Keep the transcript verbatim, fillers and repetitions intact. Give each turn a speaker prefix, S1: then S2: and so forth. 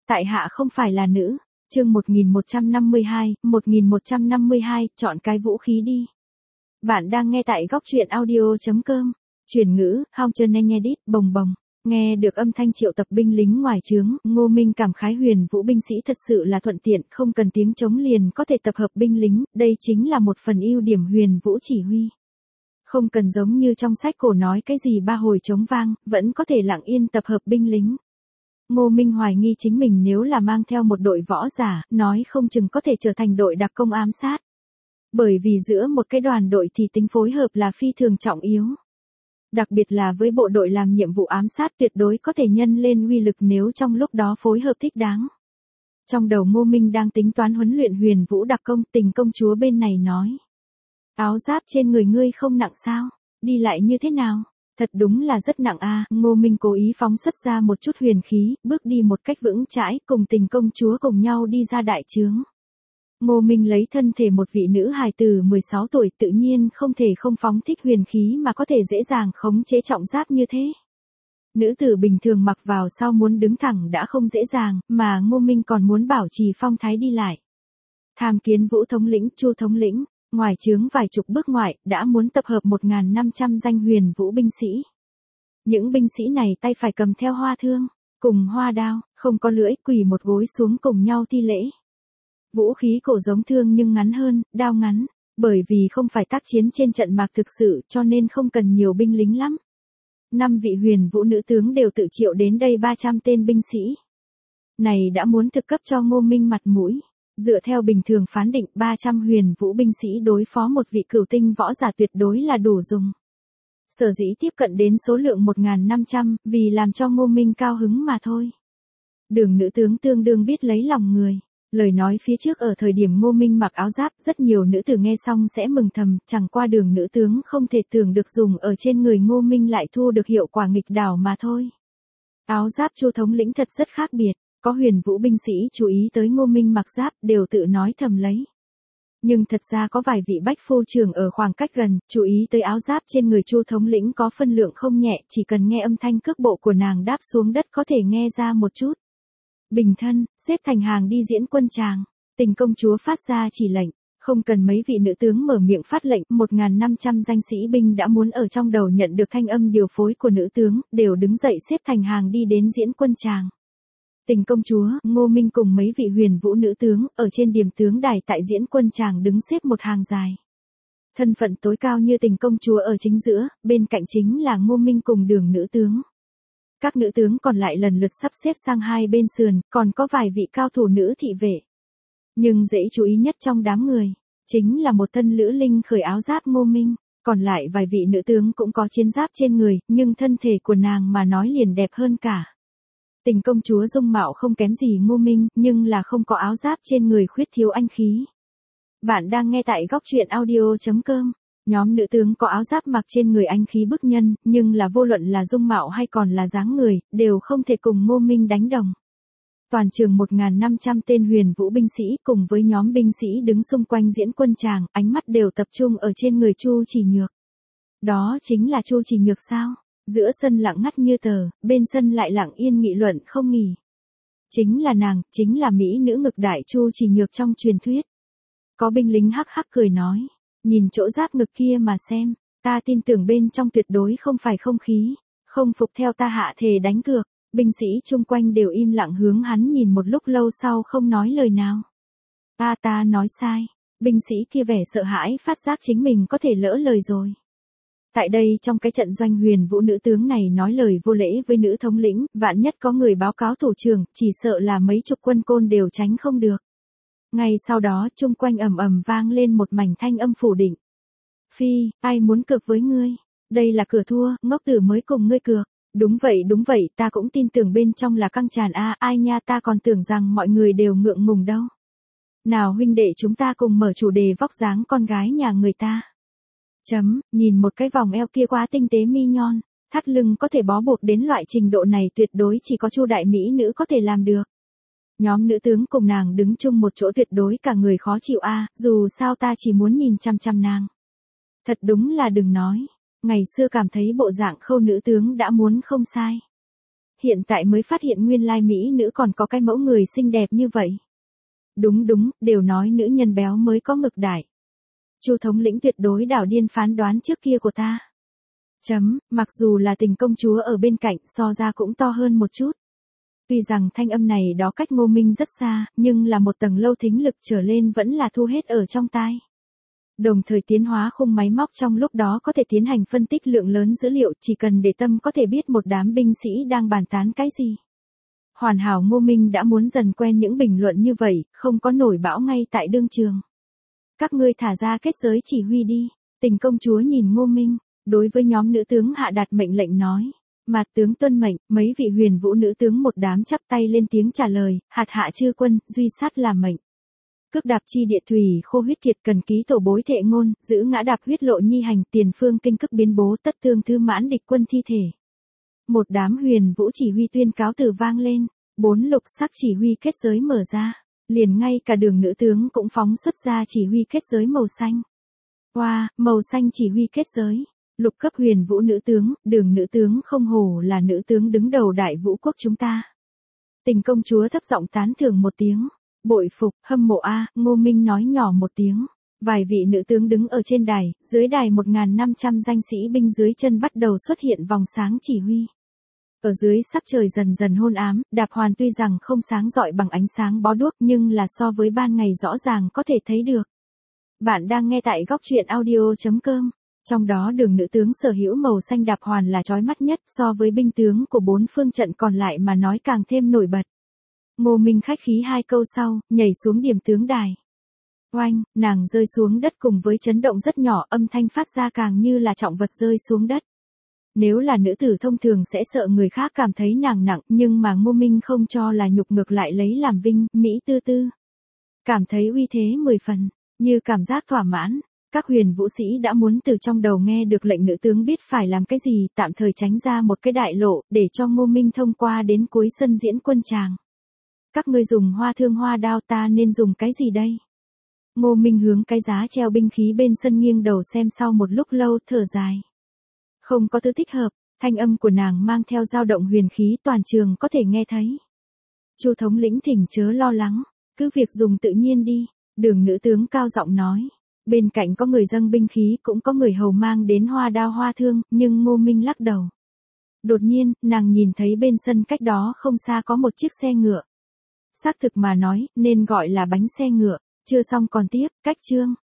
S1: tại hạ không phải là nữ. Chương một nghìn một trăm năm mươi hai, một nghìn một trăm năm mươi hai, chọn cái vũ khí đi. Bạn đang nghe tại góc truyện audio chấm com. Chuyển ngữ, Haunted bồng bồng. Nghe được âm thanh triệu tập binh lính ngoài trướng, Ngô Minh cảm khái huyền vũ binh sĩ thật sự là thuận tiện, không cần tiếng trống liền có thể tập hợp binh lính, đây chính là một phần ưu điểm huyền vũ chỉ huy. Không cần giống như trong sách cổ nói cái gì ba hồi trống vang, vẫn có thể lặng yên tập hợp binh lính. Ngô Minh hoài nghi chính mình nếu là mang theo một đội võ giả, nói không chừng có thể trở thành đội đặc công ám sát. Bởi vì giữa một cái đoàn đội thì tính phối hợp là phi thường trọng yếu. Đặc biệt là với bộ đội làm nhiệm vụ ám sát tuyệt đối có thể nhân lên uy lực nếu trong lúc đó phối hợp thích đáng. Trong đầu Ngô Minh đang tính toán huấn luyện huyền vũ đặc công, Tình công chúa bên này nói. Áo giáp trên người ngươi không nặng sao? Đi lại như thế nào? Thật đúng là rất nặng a. À. Ngô Minh cố ý phóng xuất ra một chút huyền khí, bước đi một cách vững chãi, cùng Tình công chúa cùng nhau đi ra đại trướng. Ngô Minh lấy thân thể một vị nữ hài tử mười sáu tuổi, tự nhiên không thể không phóng thích huyền khí mà có thể dễ dàng khống chế trọng giáp như thế. Nữ tử bình thường mặc vào sau muốn đứng thẳng đã không dễ dàng, mà Ngô Minh còn muốn bảo trì phong thái đi lại. Tham kiến Vũ thống lĩnh, Chu thống lĩnh. Ngoài trướng vài chục bước ngoại, đã muốn tập hợp một nghìn năm trăm danh huyền vũ binh sĩ. Những binh sĩ này tay phải cầm theo hoa thương, cùng hoa đao, không có lưỡi, quỳ một gối xuống cùng nhau thi lễ. Vũ khí cổ giống thương nhưng ngắn hơn, đao ngắn, bởi vì không phải tác chiến trên trận mạc thực sự cho nên không cần nhiều binh lính lắm. Năm vị huyền vũ nữ tướng đều tự triệu đến đây ba trăm tên binh sĩ. Này đã muốn thực cấp cho Ngô Minh mặt mũi. Dựa theo bình thường phán định ba trăm huyền vũ binh sĩ đối phó một vị cửu tinh võ giả tuyệt đối là đủ dùng. Sở dĩ tiếp cận đến số lượng một nghìn năm trăm, vì làm cho Ngô Minh cao hứng mà thôi. Đường nữ tướng tương đương biết lấy lòng người. Lời nói phía trước ở thời điểm Ngô Minh mặc áo giáp, rất nhiều nữ tử nghe xong sẽ mừng thầm, chẳng qua đường nữ tướng không thể tưởng được dùng ở trên người Ngô Minh lại thu được hiệu quả nghịch đảo mà thôi. Áo giáp Chu thống lĩnh thật rất khác biệt. Có huyền vũ binh sĩ chú ý tới Ngô Minh mặc giáp đều tự nói thầm lấy. Nhưng thật ra có vài vị bách phu trưởng ở khoảng cách gần, chú ý tới áo giáp trên người Chu thống lĩnh có phân lượng không nhẹ, chỉ cần nghe âm thanh cước bộ của nàng đáp xuống đất có thể nghe ra một chút. Bình thân, xếp thành hàng đi diễn quân tràng. Tình công chúa phát ra chỉ lệnh, không cần mấy vị nữ tướng mở miệng phát lệnh, một nghìn năm trăm danh sĩ binh đã muốn ở trong đầu nhận được thanh âm điều phối của nữ tướng, đều đứng dậy xếp thành hàng đi đến diễn quân tràng. Tình công chúa, Ngô Minh cùng mấy vị huyền vũ nữ tướng, ở trên điểm tướng đài tại diễn quân tràng đứng xếp một hàng dài. Thân phận tối cao như Tình công chúa ở chính giữa, bên cạnh chính là Ngô Minh cùng đường nữ tướng. Các nữ tướng còn lại lần lượt sắp xếp sang hai bên sườn, còn có vài vị cao thủ nữ thị vệ. Nhưng dễ chú ý nhất trong đám người, chính là một thân lữ linh khởi áo giáp Ngô Minh, còn lại vài vị nữ tướng cũng có chiến giáp trên người, nhưng thân thể của nàng mà nói liền đẹp hơn cả. Tình công chúa dung mạo không kém gì Ngô Minh, nhưng là không có áo giáp trên người khuyết thiếu anh khí. Bạn đang nghe tại góc truyện audio chấm com. Nhóm nữ tướng có áo giáp mặc trên người anh khí bức nhân, nhưng là vô luận là dung mạo hay còn là dáng người, đều không thể cùng Ngô Minh đánh đồng. Toàn trường một nghìn năm trăm tên huyền vũ binh sĩ cùng với nhóm binh sĩ đứng xung quanh diễn quân tràng, ánh mắt đều tập trung ở trên người Chu Chỉ Nhược. Đó chính là Chu Chỉ Nhược sao? Giữa sân lặng ngắt như tờ, bên sân lại lặng yên nghị luận không nghỉ. Chính là nàng, chính là mỹ nữ ngực đại Chu Chỉ Nhược trong truyền thuyết. Có binh lính hắc hắc cười nói, nhìn chỗ giáp ngực kia mà xem, ta tin tưởng bên trong tuyệt đối không phải không khí, không phục theo ta hạ thề đánh cược. Binh sĩ chung quanh đều im lặng hướng hắn nhìn một lúc lâu sau không nói lời nào. Ta ta nói sai, binh sĩ kia vẻ sợ hãi phát giác chính mình có thể lỡ lời rồi. Tại đây trong cái trận doanh huyền vũ nữ tướng này nói lời vô lễ với nữ thống lĩnh, vạn nhất có người báo cáo thủ trưởng, chỉ sợ là mấy chục quân côn đều tránh không được. Ngay sau đó chung quanh ầm ầm vang lên một mảnh thanh âm phủ định. Phi, ai muốn cược với ngươi? Đây là cửa thua, ngốc tử mới cùng ngươi cược. Đúng vậy đúng vậy, ta cũng tin tưởng bên trong là căng tràn a, à, ai nha, ta còn tưởng rằng mọi người đều ngượng ngùng đâu. Nào huynh đệ chúng ta cùng mở chủ đề vóc dáng con gái nhà người ta. Chấm, nhìn một cái vòng eo kia quá tinh tế mi nhon, thắt lưng có thể bó buộc đến loại trình độ này tuyệt đối chỉ có Chu đại mỹ nữ có thể làm được. Nhóm nữ tướng cùng nàng đứng chung một chỗ tuyệt đối cả người khó chịu a, à, dù sao ta chỉ muốn nhìn chăm chăm nàng. Thật đúng là đừng nói, ngày xưa cảm thấy bộ dạng Khâu nữ tướng đã muốn không sai. hiện tại mới phát hiện nguyên lai mỹ nữ còn có cái mẫu người xinh đẹp như vậy. Đúng đúng, đều nói nữ nhân béo mới có ngực đại. Chu thống lĩnh tuyệt đối đảo điên phán đoán trước kia của ta. Chấm, mặc dù là Tình công chúa ở bên cạnh so ra cũng to hơn một chút. Tuy rằng thanh âm này đó cách Ngô Minh rất xa, nhưng là một tầng lâu thính lực trở lên vẫn là thu hết ở trong tai. Đồng thời tiến hóa khung máy móc trong lúc đó có thể tiến hành phân tích lượng lớn dữ liệu, chỉ cần để tâm có thể biết một đám binh sĩ đang bàn tán cái gì. Hoàn hảo Ngô Minh đã muốn dần quen những bình luận như vậy, không có nổi bão ngay tại đương trường. Các ngươi thả ra kết giới chỉ huy đi. Tình công chúa nhìn Ngô Minh, đối với nhóm nữ tướng hạ đạt mệnh lệnh nói. Mạt tướng tuân mệnh, mấy vị huyền vũ nữ tướng một đám chắp tay lên tiếng trả lời, hạt hạ chư quân, duy sát làm mệnh. Cước đạp chi địa thủy khô huyết kiệt cần ký tổ bối thệ ngôn, giữ ngã đạp huyết lộ nhi hành tiền phương kinh cức biến bố tất tương thư mãn địch quân thi thể. Một đám huyền vũ chỉ huy tuyên cáo từ vang lên, bốn lục sắc chỉ huy kết giới mở ra, liền ngay cả đường nữ tướng cũng phóng xuất ra chỉ huy kết giới màu xanh. Wow, màu xanh chỉ huy kết giới. Lục cấp huyền vũ nữ tướng, đường nữ tướng không hổ là nữ tướng đứng đầu đại vũ quốc chúng ta. Tình công chúa thấp giọng tán thưởng một tiếng. Bội phục, hâm mộ a, Ngô Minh nói nhỏ một tiếng. Vài vị nữ tướng đứng ở trên đài, dưới đài một nghìn năm trăm danh sĩ binh dưới chân bắt đầu xuất hiện vòng sáng chỉ huy. Ở dưới sắc trời dần dần hôn ám, đạp hoàn tuy rằng không sáng rọi bằng ánh sáng bó đuốc nhưng là so với ban ngày rõ ràng có thể thấy được. Bạn đang nghe tại góc truyện audio chấm com. Trong đó đường nữ tướng sở hữu màu xanh đạp hoàn là chói mắt nhất so với binh tướng của bốn phương trận còn lại mà nói càng thêm nổi bật. Ngô Minh khách khí hai câu sau, nhảy xuống điểm tướng đài. Oanh, nàng rơi xuống đất cùng với chấn động rất nhỏ, âm thanh phát ra càng như là trọng vật rơi xuống đất. Nếu là nữ tử thông thường sẽ sợ người khác cảm thấy nàng nặng, nhưng mà Ngô Minh không cho là nhục, ngược lại lấy làm vinh, mỹ tư tư. Cảm thấy uy thế mười phần, như cảm giác thỏa mãn. Các huyền vũ sĩ đã muốn từ trong đầu nghe được lệnh nữ tướng biết phải làm cái gì, tạm thời tránh ra một cái đại lộ, để cho Ngô Minh thông qua đến cuối sân diễn quân tràng. Các ngươi dùng hoa thương hoa đao, ta nên dùng cái gì đây? Ngô Minh hướng cái giá treo binh khí bên sân nghiêng đầu xem, sau một lúc lâu thở dài. Không có thứ thích hợp, thanh âm của nàng mang theo dao động huyền khí, toàn trường có thể nghe thấy. Chu thống lĩnh thỉnh chớ lo lắng, cứ việc dùng tự nhiên đi, đường nữ tướng cao giọng nói. Bên cạnh có người dâng binh khí, cũng có người hầu mang đến hoa đao hoa thương, nhưng Ngô Minh lắc đầu. Đột nhiên, nàng nhìn thấy bên sân cách đó không xa có một chiếc xe ngựa. Xác thực mà nói, nên gọi là bánh xe ngựa. Chưa xong còn tiếp, cách chương.